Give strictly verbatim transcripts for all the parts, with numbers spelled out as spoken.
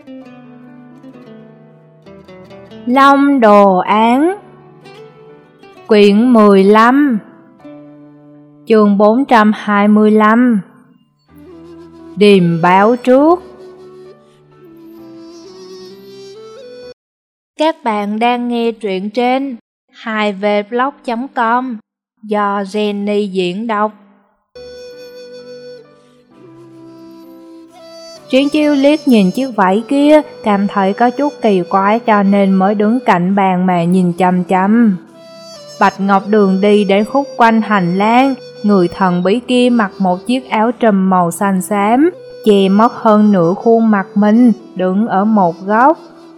Long Đồ Án Quyển mười lăm Chương bốn trăm hai mươi lăm Điềm báo trước. Các bạn đang nghe truyện trên hai v blog chấm com do Jenny diễn đọc. Triển Chiêu liếc nhìn chiếc vải kia, cảm thấy có chút kỳ quái cho nên mới đứng cạnh bàn mà nhìn chăm chăm. Bạch Ngọc Đường đi đến khúc quanh hành lang, người thần bí kia mặc một chiếc áo trùm màu xanh xám, che mất hơn nửa khuôn mặt mình, đứng ở một góc.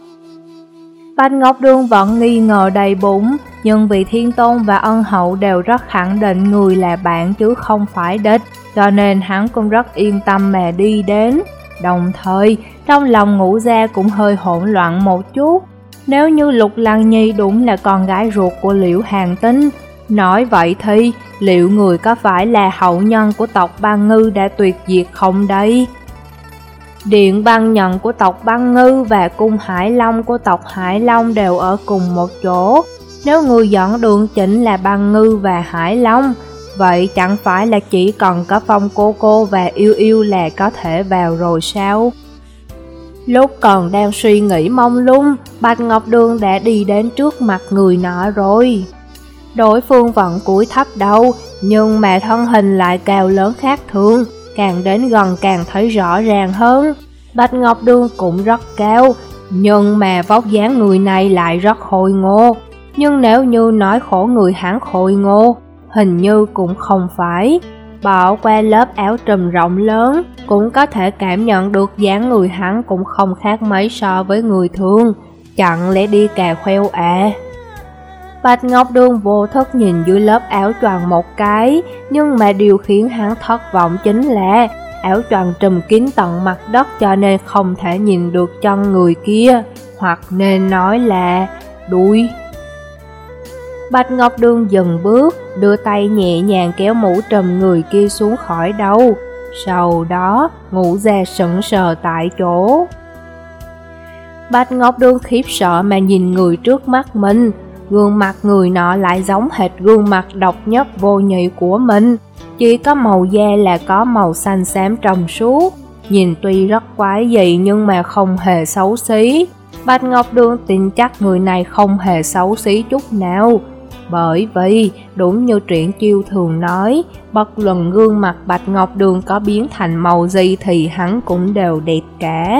Bạch Ngọc Đường vẫn nghi ngờ đầy bụng, nhưng vì Thiên Tôn và Ân Hậu đều rất khẳng định người là bạn chứ không phải địch, cho nên hắn cũng rất yên tâm mà đi đến. Đồng thời, trong lòng Ngũ Gia cũng hơi hỗn loạn một chút. Nếu như Lục Lăng Nhi đúng là con gái ruột của Liễu Hàn Tinh, nói vậy thì liệu người có phải là hậu nhân của tộc Băng Ngư đã tuyệt diệt không đây? Điện Băng Nhận của tộc Băng Ngư và cung Hải Long của tộc Hải Long đều ở cùng một chỗ. Nếu người dẫn đường chính là Băng Ngư và Hải Long, vậy chẳng phải là chỉ cần có Phong cô cô và Yêu Yêu là có thể vào rồi sao? Lúc còn đang suy nghĩ mông lung, Bạch Ngọc Đường đã đi đến trước mặt người nọ rồi. Đối phương vẫn cúi thấp đầu, nhưng mà thân hình lại cao lớn khác thường, càng đến gần càng thấy rõ ràng hơn. Bạch Ngọc Đường cũng rất cao, nhưng mà vóc dáng người này lại rất khôi ngô. Nhưng nếu như nói khổ người hắn khôi ngô, hình như cũng không phải. Bỏ qua lớp áo trùm rộng lớn, cũng có thể cảm nhận được dáng người hắn cũng không khác mấy so với người thường. Chẳng lẽ đi cà khoeo à? Bạch Ngọc Đường vô thức nhìn dưới lớp áo choàng một cái, nhưng mà điều khiến hắn thất vọng chính là áo choàng trùm kín tận mặt đất cho nên không thể nhìn được chân người kia, hoặc nên nói là đuôi. Bạch Ngọc Đường dừng bước, đưa tay nhẹ nhàng kéo mũ trùm người kia xuống khỏi đầu. Sau đó, Ngũ Gia sững sờ tại chỗ. Bạch Ngọc Đường khiếp sợ mà nhìn người trước mắt mình. Gương mặt người nọ lại giống hệt gương mặt độc nhất vô nhị của mình. Chỉ có màu da là có màu xanh xám trong suốt. Nhìn tuy rất quái dị nhưng mà không hề xấu xí. Bạch Ngọc Đường tin chắc người này không hề xấu xí chút nào. Bởi vì, đúng như Triển Chiêu thường nói, bất luận gương mặt Bạch Ngọc Đường có biến thành màu gì thì hắn cũng đều đẹp cả.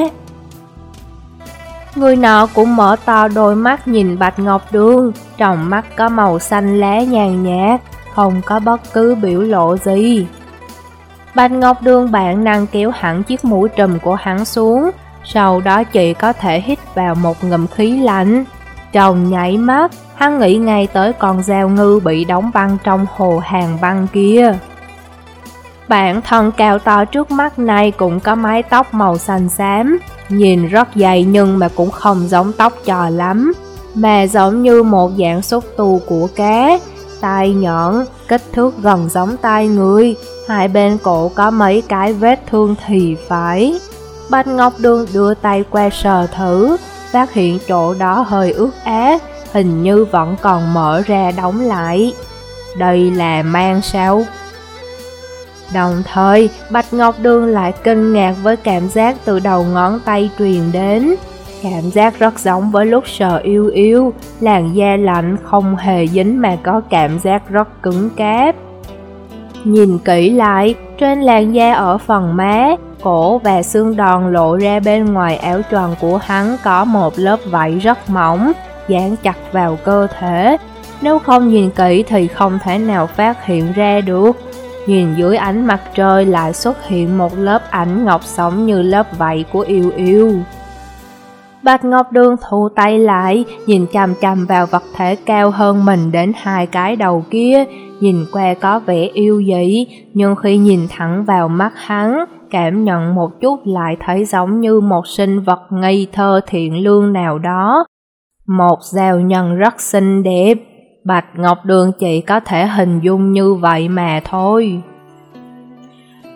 Người nọ cũng mở to đôi mắt nhìn Bạch Ngọc Đường, trong mắt có màu xanh lá nhàn nhạt, không có bất cứ biểu lộ gì. Bạch Ngọc Đường bản năng kéo hẳn chiếc mũ trùm của hắn xuống, sau đó chỉ có thể hít vào một ngụm khí lạnh. Trong nháy mắt, hắn nghĩ ngay tới con dao ngư bị đóng băng trong hồ hàng băng kia. Bản thân cao to trước mắt này cũng có mái tóc màu xanh xám, nhìn rất dày nhưng mà cũng không giống tóc trò lắm, mà giống như một dạng xúc tu của cá. Tai nhọn, kích thước gần giống tai người, hai bên cổ có mấy cái vết thương thì phải. Bạch Ngọc Đường đưa tay qua sờ thử, phát hiện chỗ đó hơi ướt át, hình như vẫn còn mở ra đóng lại. Đây là mang sao? Đồng thời, Bạch Ngọc Đường lại kinh ngạc với cảm giác từ đầu ngón tay truyền đến. Cảm giác rất giống với lúc sờ Yêu Yêu, làn da lạnh không hề dính mà có cảm giác rất cứng cáp. Nhìn kỹ lại, trên làn da ở phần má, cổ và xương đòn lộ ra bên ngoài áo choàng của hắn có một lớp vảy rất mỏng, dán chặt vào cơ thể. Nếu không nhìn kỹ thì không thể nào phát hiện ra được. Nhìn dưới ánh mặt trời lại xuất hiện một lớp ảnh ngọc sống như lớp vảy của Yêu Yêu. Bạch Ngọc Đường thu tay lại, nhìn chằm chằm vào vật thể cao hơn mình đến hai cái đầu kia, nhìn qua có vẻ yêu dị, nhưng khi nhìn thẳng vào mắt hắn, cảm nhận một chút lại thấy giống như một sinh vật ngây thơ thiện lương nào đó. Một giao nhân rất xinh đẹp, Bạch Ngọc Đường chỉ có thể hình dung như vậy mà thôi.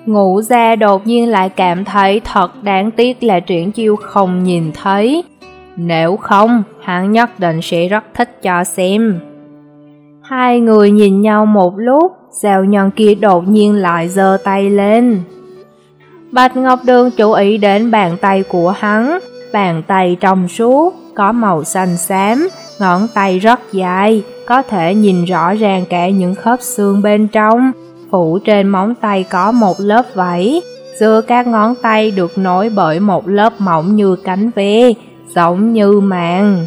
Ngũ Gia đột nhiên lại cảm thấy thật đáng tiếc là Triển Chiêu không nhìn thấy. Nếu không, hắn nhất định sẽ rất thích cho xem. Hai người nhìn nhau một lúc, Giao Nhân kia đột nhiên lại giơ tay lên. Bạch Ngọc Đường chú ý đến bàn tay của hắn, bàn tay trong suốt, có màu xanh xám, ngón tay rất dài, có thể nhìn rõ ràng cả những khớp xương bên trong. Phủ trên móng tay có một lớp vảy, giữa các ngón tay được nối bởi một lớp mỏng như cánh ve, giống như màng.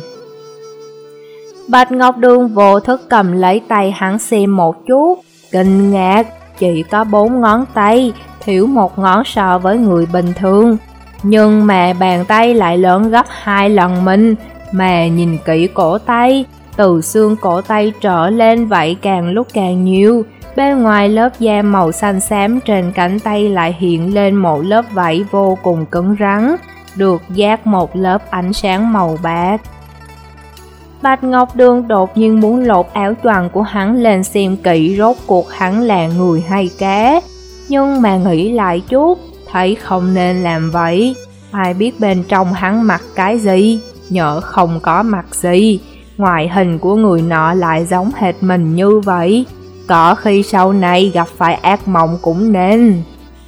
Bạch Ngọc Đường vô thức cầm lấy tay hắn xem một chút, kinh ngạc, chỉ có bốn ngón tay, thiếu một ngón so với người bình thường. Nhưng mà bàn tay lại lớn gấp hai lần mình, mà nhìn kỹ cổ tay, từ xương cổ tay trở lên vậy càng lúc càng nhiều. Bên ngoài lớp da màu xanh xám trên cánh tay lại hiện lên một lớp vảy vô cùng cứng rắn, được dát một lớp ánh sáng màu bạc. Bạch Ngọc Đường đột nhiên muốn lột áo choàng của hắn lên xem kỹ rốt cuộc hắn là người hay cá. Nhưng mà nghĩ lại chút, thấy không nên làm vậy. Ai biết bên trong hắn mặc cái gì, nhỡ không có mặc gì. Ngoại hình của người nọ lại giống hệt mình như vậy. Có khi sau này gặp phải ác mộng cũng nên.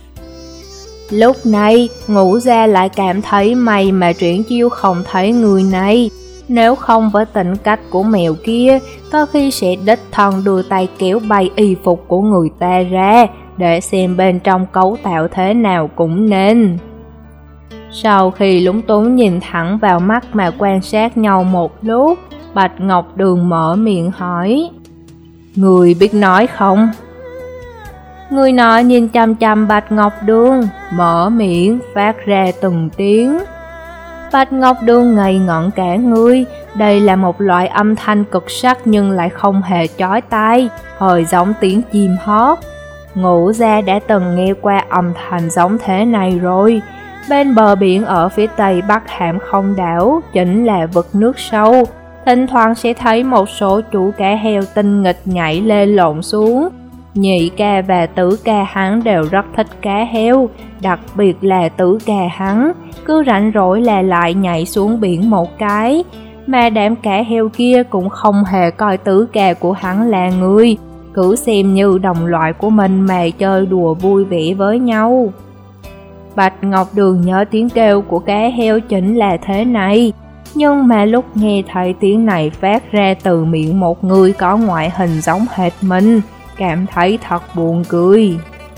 Lúc này, Ngũ Gia lại cảm thấy may mà Triển Chiêu không thấy người này. Nếu không với tính cách của mèo kia, có khi sẽ đích thân đưa tay kéo bay y phục của người ta ra, để xem bên trong cấu tạo thế nào cũng nên. Sau khi lúng túng nhìn thẳng vào mắt mà quan sát nhau một lúc, Bạch Ngọc Đường mở miệng hỏi: Người biết nói không? Người nọ nhìn chăm chăm Bạch Ngọc Đường, mở miệng phát ra từng tiếng. Bạch Ngọc Đường ngây ngẩn cả người, đây là một loại âm thanh cực sắc nhưng lại không hề chói tai, hơi giống tiếng chim hót. Ngũ Gia đã từng nghe qua âm thanh giống thế này rồi. Bên bờ biển ở phía tây bắc Hàm Không đảo chính là vực nước sâu, thỉnh thoảng sẽ thấy một số chủ cá heo tinh nghịch nhảy lên lộn xuống. Nhị ca và tứ ca hắn đều rất thích cá heo, đặc biệt là tứ ca hắn, cứ rảnh rỗi là lại nhảy xuống biển một cái. Mà đám cá heo kia cũng không hề coi tứ ca của hắn là người, cứ xem như đồng loại của mình mà chơi đùa vui vẻ với nhau. Bạch Ngọc Đường nhớ tiếng kêu của cá heo chính là thế này, nhưng mà lúc nghe thấy tiếng này phát ra từ miệng một người có ngoại hình giống hệt mình, cảm thấy thật buồn cười.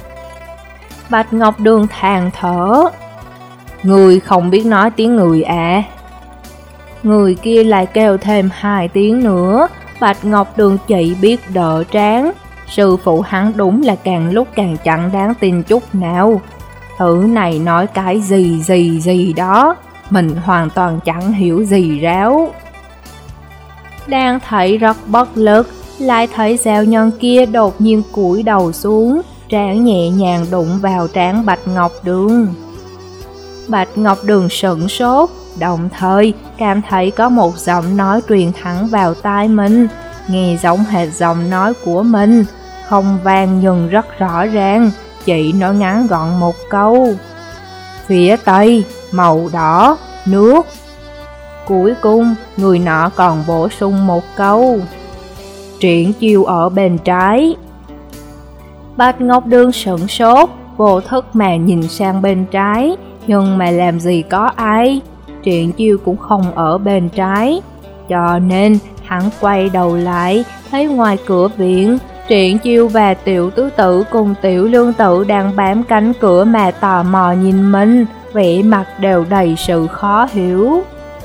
Bạch Ngọc Đường than thở: Người không biết nói tiếng người à? Người kia lại kêu thêm hai tiếng nữa. Bạch Ngọc Đường chỉ biết đỡ trán. Sư phụ hắn đúng là càng lúc càng chẳng đáng tin chút nào. Thứ này nói cái gì gì gì đó, mình hoàn toàn chẳng hiểu gì ráo. Đang thấy rất bất lực, lại thấy Giao Nhân kia đột nhiên cúi đầu xuống, trán nhẹ nhàng đụng vào trán Bạch Ngọc Đường. Bạch Ngọc Đường sửng sốt, đồng thời cảm thấy có một giọng nói truyền thẳng vào tai mình, nghe giống hệt giọng nói của mình, không vang nhưng rất rõ ràng, chỉ nói ngắn gọn một câu: Phía tây, màu đỏ, nước. Cuối cùng, người nọ còn bổ sung một câu: Triển Chiêu ở bên trái. Bạch Ngọc Đường sửng sốt, vô thức mà nhìn sang bên trái, nhưng mà làm gì có ai, Triển Chiêu cũng không ở bên trái. Cho nên hắn quay đầu lại, thấy ngoài cửa viện, Triển Chiêu và Tiểu Tứ Tử cùng Tiểu Lương Tử đang bám cánh cửa mà tò mò nhìn mình, vẻ mặt đều đầy sự khó hiểu.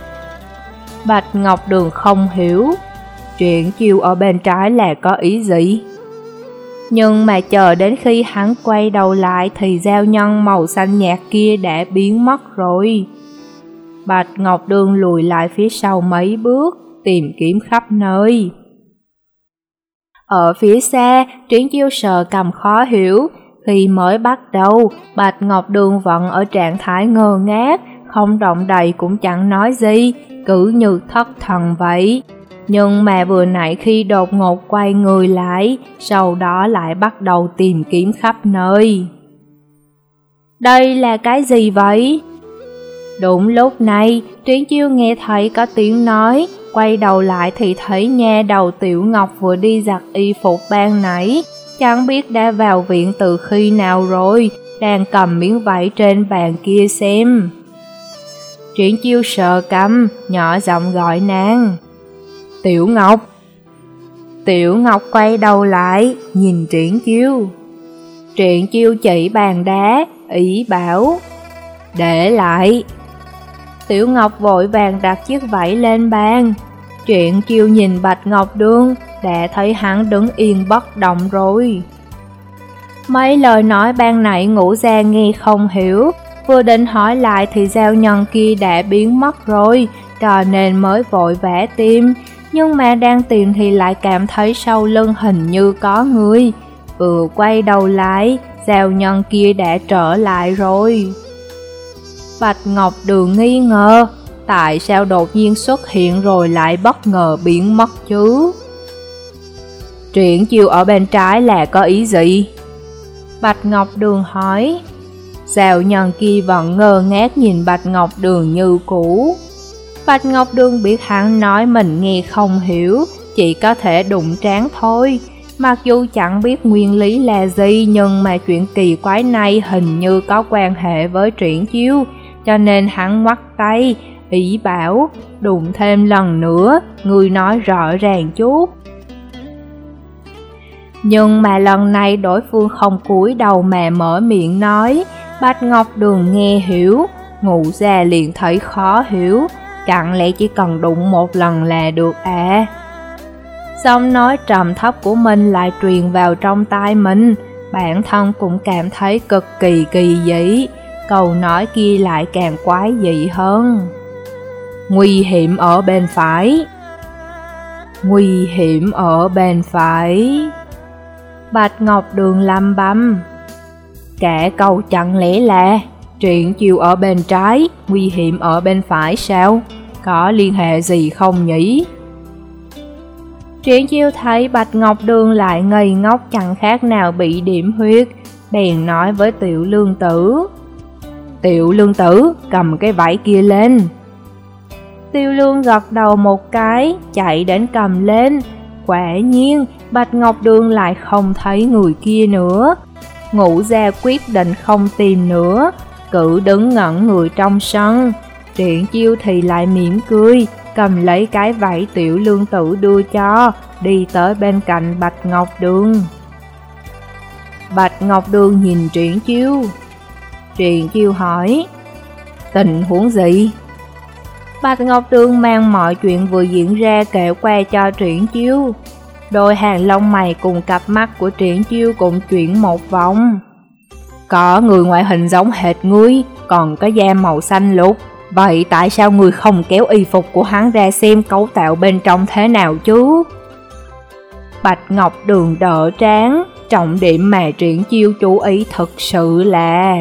Bạch Ngọc Đường không hiểu, Triển Chiêu ở bên trái là có ý gì? Nhưng mà chờ đến khi hắn quay đầu lại thì giao nhân màu xanh nhạt kia đã biến mất rồi. Bạch Ngọc Đường lùi lại phía sau mấy bước, tìm kiếm khắp nơi. Ở phía xa, Triển Chiêu sờ cầm khó hiểu. Khi mới bắt đầu, Bạch Ngọc Đường vẫn ở trạng thái ngơ ngác, không động đậy cũng chẳng nói gì, cứ như thất thần vậy. Nhưng mà vừa nãy khi đột ngột quay người lại, sau đó lại bắt đầu tìm kiếm khắp nơi. Đây là cái gì vậy? Đúng lúc này, Triển Chiêu nghe thấy có tiếng nói, quay đầu lại thì thấy nha đầu Tiểu Ngọc vừa đi giặt y phục ban nãy, chẳng biết đã vào viện từ khi nào rồi, đang cầm miếng vải trên bàn kia xem. Triển Chiêu sờ cằm, nhỏ giọng gọi nàng. Tiểu Ngọc. Tiểu Ngọc quay đầu lại, nhìn Triển Chiêu. Triển Chiêu chỉ bàn đá, ý bảo. Để lại. Tiểu Ngọc vội vàng đặt chiếc vải lên bàn. Triển Chiêu nhìn Bạch Ngọc Đường, đã thấy hắn đứng yên bất động rồi. Mấy lời nói ban nãy Ngũ Gia nghe không hiểu, vừa định hỏi lại thì giao nhân kia đã biến mất rồi, cho nên mới vội vã tìm. Nhưng mà đang tìm thì lại cảm thấy sau lưng hình như có người. Vừa quay đầu lại, giao nhân kia đã trở lại rồi. Bạch Ngọc Đường nghi ngờ, tại sao đột nhiên xuất hiện rồi lại bất ngờ biến mất chứ? Triển Chiêu ở bên trái là có ý gì? Bạch Ngọc Đường hỏi. Giao nhân kia vẫn ngơ ngác nhìn Bạch Ngọc Đường như cũ. Bạch Ngọc Đường biết hắn nói mình nghe không hiểu, chỉ có thể đụng trán thôi. Mặc dù chẳng biết nguyên lý là gì, nhưng mà chuyện kỳ quái này hình như có quan hệ với Triển Chiêu, cho nên hắn ngoắt tay, ý bảo, đụng thêm lần nữa, người nói rõ ràng chút. Nhưng mà lần này đối phương không cúi đầu mà mở miệng nói. Bạch Ngọc Đường nghe hiểu, Ngũ Gia liền thấy khó hiểu, chẳng lẽ chỉ cần đụng một lần là được à? Giọng nói trầm thấp của mình lại truyền vào trong tai mình, bản thân cũng cảm thấy cực kỳ kỳ dị, câu nói kia lại càng quái dị hơn. Nguy hiểm ở bên phải. Nguy hiểm ở bên phải. Bạch Ngọc Đường lẩm bẩm. Cả câu chẳng lẽ là Triển Chiêu ở bên trái, nguy hiểm ở bên phải sao? Có liên hệ gì không nhỉ? Triển Chiêu thấy Bạch Ngọc Đường lại ngây ngốc chẳng khác nào bị điểm huyết, bèn nói với Tiểu Lương Tử. Tiểu Lương Tử, cầm cái vải kia lên. Tiểu Lương gật đầu một cái, chạy đến cầm lên. Quả nhiên, Bạch Ngọc Đường lại không thấy người kia nữa. Ngũ Gia quyết định không tìm nữa, cứ đứng ngẩn người trong sân. Triển Chiêu thì lại mỉm cười, cầm lấy cái vải Tiểu Lương Tử đưa cho, đi tới bên cạnh Bạch Ngọc Đường. Bạch Ngọc Đường nhìn Triển Chiêu. Triển Chiêu hỏi, tình huống gì? Bạch Ngọc Đường mang mọi chuyện vừa diễn ra kể qua cho Triển Chiêu. Đôi hàng lông mày cùng cặp mắt của Triển Chiêu cũng chuyển một vòng. Có người ngoại hình giống hệt ngươi, còn có da màu xanh lục. Vậy tại sao ngươi không kéo y phục của hắn ra xem cấu tạo bên trong thế nào chứ? Bạch Ngọc Đường đỡ trán, trọng điểm mà Triển Chiêu chú ý thực sự là...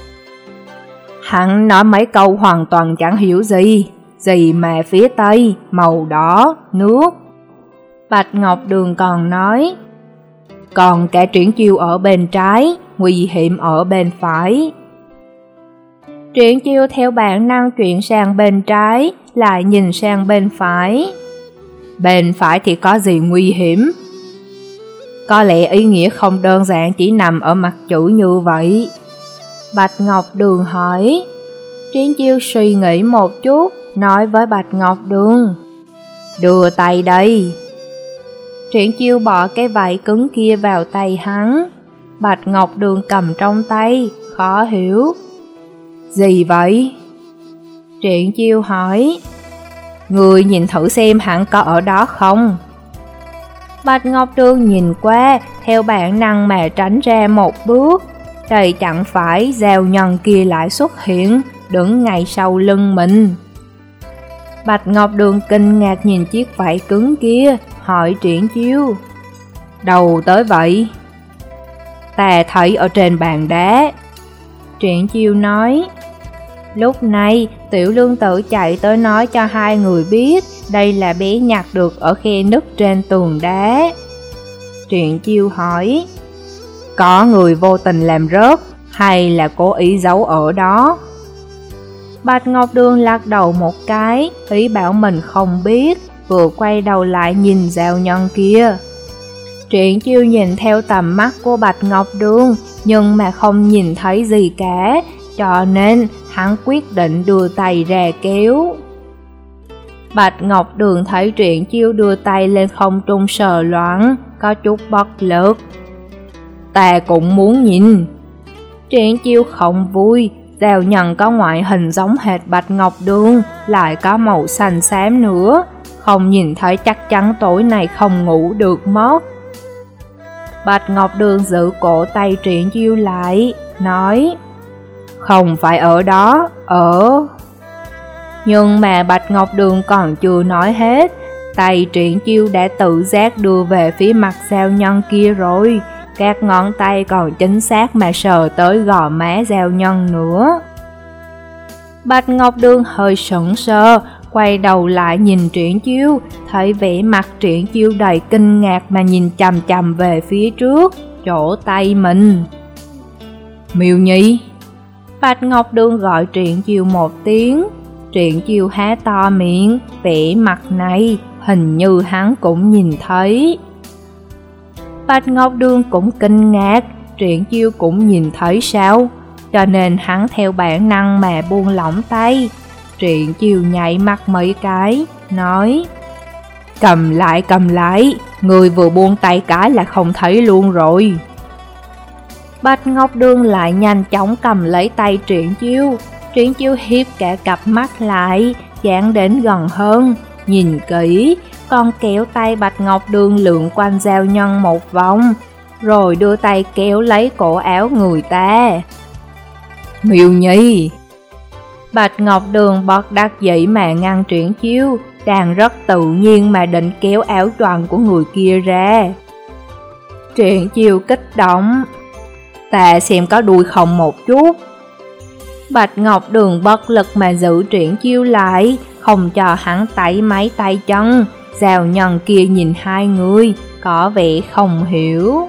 Hắn nói mấy câu hoàn toàn chẳng hiểu gì, gì mà phía tây, màu đỏ, nước. Bạch Ngọc Đường còn nói, còn cả Triển Chiêu ở bên trái, nguy hiểm ở bên phải. Triển Chiêu theo bản năng chuyển sang bên trái, lại nhìn sang bên phải. Bên phải thì có gì nguy hiểm? Có lẽ ý nghĩa không đơn giản chỉ nằm ở mặt chữ như vậy. Bạch Ngọc Đường hỏi. Triển Chiêu suy nghĩ một chút, nói với Bạch Ngọc Đường, đưa tay đây. Triển Chiêu bỏ cái vải cứng kia vào tay hắn. Bạch Ngọc Đường cầm trong tay, khó hiểu. Gì vậy? Triển Chiêu hỏi. Người nhìn thử xem hắn có ở đó không? Bạch Ngọc Đường nhìn qua, theo bản năng mà tránh ra một bước. Đây chẳng phải giao nhân kia lại xuất hiện, đứng ngay sau lưng mình. Bạch Ngọc Đường kinh ngạc nhìn chiếc vải cứng kia, hỏi Triển Chiêu, đâu tới vậy? Ta thấy ở trên bàn đá. Triển Chiêu nói. Lúc này, Tiểu Lương Tử chạy tới nói cho hai người biết đây là bé nhặt được ở khe nứt trên tường đá. Triển Chiêu hỏi, có người vô tình làm rớt, hay là cố ý giấu ở đó? Bạch Ngọc Đường lắc đầu một cái, ý bảo mình không biết, vừa quay đầu lại nhìn Giao Nhân kia. Triển Chiêu nhìn theo tầm mắt của Bạch Ngọc Đường, nhưng mà không nhìn thấy gì cả, cho nên hắn quyết định đưa tay ra kéo. Bạch Ngọc Đường thấy Triển Chiêu đưa tay lên không trung sờ loạn, có chút bất lực. Ta cũng muốn nhìn. Triển Chiêu không vui, Giao Nhân có ngoại hình giống hệt Bạch Ngọc Đường, lại có màu xanh xám nữa, không nhìn thấy chắc chắn tối nay không ngủ được mất. Bạch Ngọc Đường giữ cổ tay Triển Chiêu lại, nói: Không phải ở đó, ở... Nhưng mà Bạch Ngọc Đường còn chưa nói hết, tay Triển Chiêu đã tự giác đưa về phía mặt Giao Nhân kia rồi, các ngón tay còn chính xác mà sờ tới gò má Giao Nhân nữa. Bạch Ngọc Đường hơi sững sờ, quay đầu lại nhìn Triển Chiêu, thấy vẻ mặt Triển Chiêu đầy kinh ngạc mà nhìn chằm chằm về phía trước, chỗ tay mình. Miêu Nhi. Bạch Ngọc Đường gọi Triển Chiêu một tiếng. Triển Chiêu há to miệng, vẻ mặt này hình như hắn cũng nhìn thấy. Bạch Ngọc Đường cũng kinh ngạc, Triển Chiêu cũng nhìn thấy sao, cho nên hắn theo bản năng mà buông lỏng tay. Triển Chiêu nhảy mắt mấy cái, nói: Cầm lại, cầm lại, người vừa buông tay cái là không thấy luôn rồi. Bạch Ngọc Đường lại nhanh chóng cầm lấy tay Triển Chiêu. Triển Chiêu hiếp cả cặp mắt lại, dán đến gần hơn, nhìn kỹ, còn kéo tay Bạch Ngọc Đường lượn quanh Giao Nhân một vòng, rồi đưa tay kéo lấy cổ áo người ta. Miêu Nhi. Bạch Ngọc Đường bất đắc dĩ mà ngăn Triển Chiêu, đang rất tự nhiên mà định kéo áo choàng của người kia ra. Triển Chiêu kích động: Ta xem có đuôi không một chút. Bạch Ngọc Đường bất lực mà giữ Triển Chiêu lại, không cho hắn tẩy máy tay chân. Giao Nhân kia nhìn hai người, có vẻ không hiểu.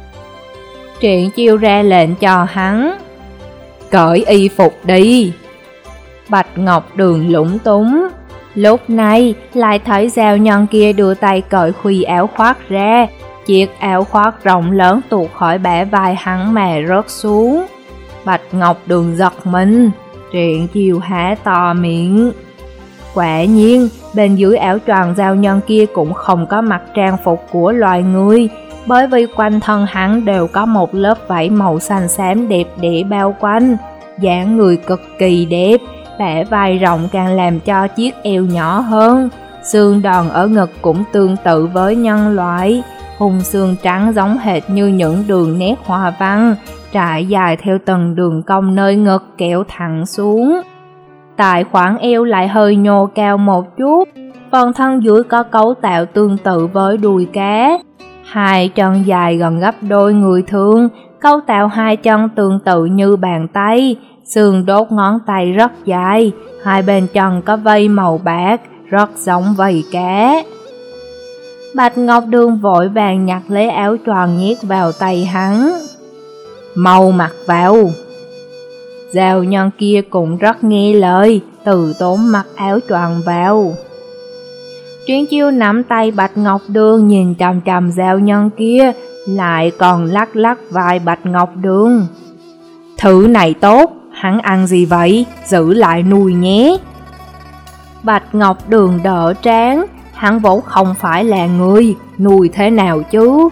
Triển Chiêu ra lệnh cho hắn: Cởi y phục đi. Bạch Ngọc Đường lúng túng. Lúc này lại thấy Giao Nhân kia đưa tay cởi khuy áo khoác ra, chiếc áo khoác rộng lớn tuột khỏi bả vai hắn mà rớt xuống. Bạch Ngọc Đường giật mình, Triển Chiêu há to miệng. Quả nhiên, bên dưới áo choàng Giao Nhân kia cũng không có mặc trang phục của loài người, bởi vì quanh thân hắn đều có một lớp vảy màu xanh xám đẹp đẽ bao quanh, dáng người cực kỳ đẹp, bả vai rộng càng làm cho chiếc eo nhỏ hơn, xương đòn ở ngực cũng tương tự với nhân loại, khung xương trắng giống hệt như những đường nét hoa văn, trải dài theo từng đường cong nơi ngực kéo thẳng xuống. Tại khoảng eo lại hơi nhô cao một chút, phần thân dưới có cấu tạo tương tự với đùi cá. Hai chân dài gần gấp đôi người thường, cấu tạo hai chân tương tự như bàn tay, xương đốt ngón tay rất dài, hai bên chân có vây màu bạc, rất giống vây cá. Bạch Ngọc Đường vội vàng nhặt lấy áo choàng nhét vào tay hắn. Mau mặc vào. Giao Nhân kia cũng rất nghe lời, từ tốn mặc áo choàng vào. Triển Chiêu nắm tay Bạch Ngọc Đường nhìn chằm chằm Giao Nhân kia, lại còn lắc lắc vai Bạch Ngọc Đường. Thứ này tốt, hắn ăn gì vậy? Giữ lại nuôi nhé. Bạch Ngọc Đường đỡ trán, hắn vốn không phải là người, nuôi thế nào chứ?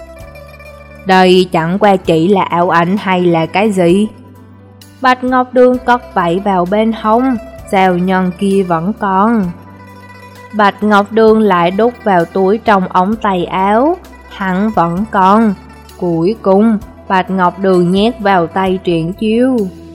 Đây chẳng qua chỉ là ảo ảnh hay là cái gì? Bạch Ngọc Đường cất vảy vào bên hông, Giao Nhân kia vẫn còn. Bạch Ngọc Đường lại đút vào túi trong ống tay áo, hắn vẫn còn. Cuối cùng, Bạch Ngọc Đường nhét vào tay Triển Chiêu.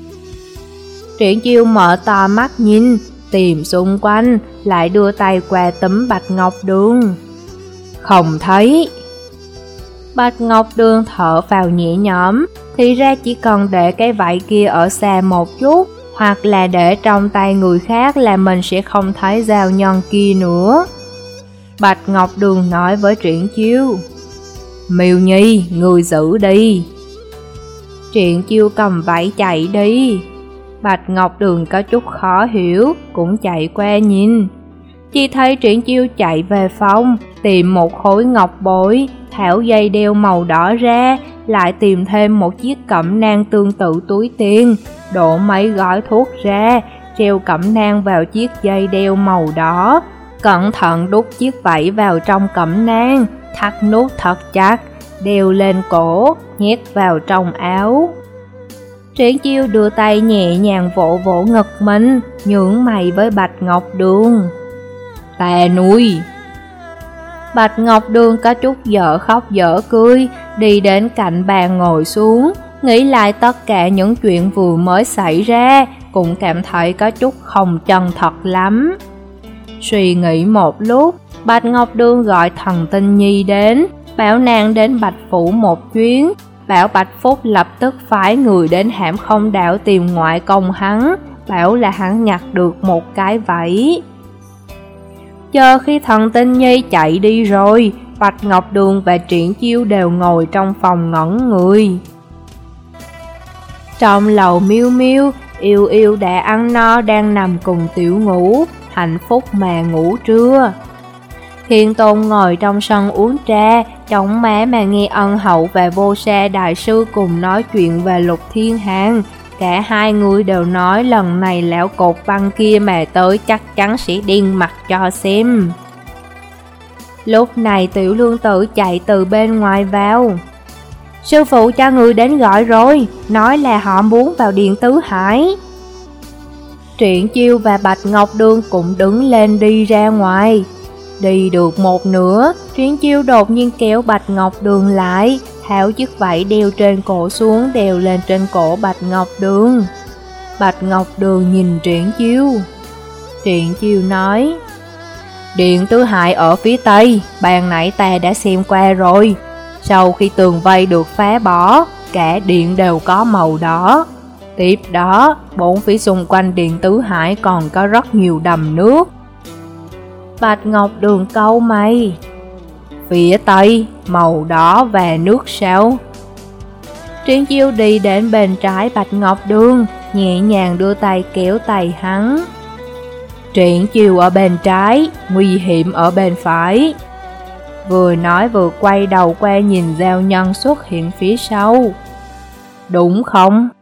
Triển Chiêu mở to mắt nhìn, tìm xung quanh, lại đưa tay qua túm Bạch Ngọc Đường. Không thấy. Bạch Ngọc Đường thở phào nhẹ nhõm, thì ra chỉ cần để cái vảy kia ở xa một chút, hoặc là để trong tay người khác là mình sẽ không thấy Giao Nhân kia nữa. Bạch Ngọc Đường nói với Triển Chiêu: Miêu Nhi, người giữ đi. Triển Chiêu cầm vẫy chạy đi. Bạch Ngọc Đường có chút khó hiểu, cũng chạy qua nhìn. Chỉ thấy Triển Chiêu chạy về phòng, tìm một khối ngọc bội, tháo dây đeo màu đỏ ra, lại tìm thêm một chiếc cẩm nang tương tự túi tiền, đổ mấy gói thuốc ra, treo cẩm nang vào chiếc dây đeo màu đỏ, cẩn thận đút chiếc vẫy vào trong cẩm nang, thắt nút thật chắc, đeo lên cổ, nhét vào trong áo. Triển Chiêu đưa tay nhẹ nhàng vỗ vỗ ngực mình, nhướng mày với Bạch Ngọc Đường. Ta nuôi. Bạch Ngọc Đường có chút dở khóc dở cười, đi đến cạnh bàn ngồi xuống, nghĩ lại tất cả những chuyện vừa mới xảy ra, cũng cảm thấy có chút không chân thật lắm. Suy nghĩ một lúc, Bạch Ngọc Đường gọi Thần Tinh Nhi đến, bảo nàng đến Bạch Phủ một chuyến, bảo Bạch Phúc lập tức phái người đến Hãm Không Đảo tìm ngoại công hắn, bảo là hắn nhặt được một cái vẫy. Chờ khi Thần Tinh Nhi chạy đi rồi, Bạch Ngọc Đường và Triển Chiêu đều ngồi trong phòng ngẩn người. Trong lầu Miêu Miêu, Yêu Yêu đã ăn no đang nằm cùng Tiểu Ngũ, hạnh phúc mà ngủ trưa. Thiên Tôn ngồi trong sân uống trà, chống má mà nghe Ân Hậu và Vô Sa Đại Sư cùng nói chuyện về Lục Thiên Hàn. Cả hai người đều nói lần này lão cột băng kia mà tới chắc chắn sẽ điên mặt cho xem. Lúc này Tiểu Lương Tử chạy từ bên ngoài vào. Sư phụ cho người đến gọi rồi, nói là họ muốn vào Điện Tứ Hải. Triển Chiêu và Bạch Ngọc Đường cũng đứng lên đi ra ngoài. Đi được một nửa, Triển Chiêu đột nhiên kéo Bạch Ngọc Đường lại, tháo chiếc vẫy đeo trên cổ xuống đeo lên trên cổ Bạch Ngọc Đường. Bạch Ngọc Đường nhìn Triển Chiêu. Triển Chiêu nói, Điện Tứ Hải ở phía tây, ban nãy ta đã xem qua rồi. Sau khi tường vây được phá bỏ, cả điện đều có màu đỏ. Tiếp đó, bốn phía xung quanh Điện Tứ Hải còn có rất nhiều đầm nước. Bạch Ngọc Đường cau mày. Phía tây, màu đỏ và nước sao? Triển Chiêu đi đến bên trái Bạch Ngọc Đường, nhẹ nhàng đưa tay kéo tay hắn. Triển Chiêu ở bên trái, nguy hiểm ở bên phải. Vừa nói vừa quay đầu qua nhìn giao nhân xuất hiện phía sau. Đúng không?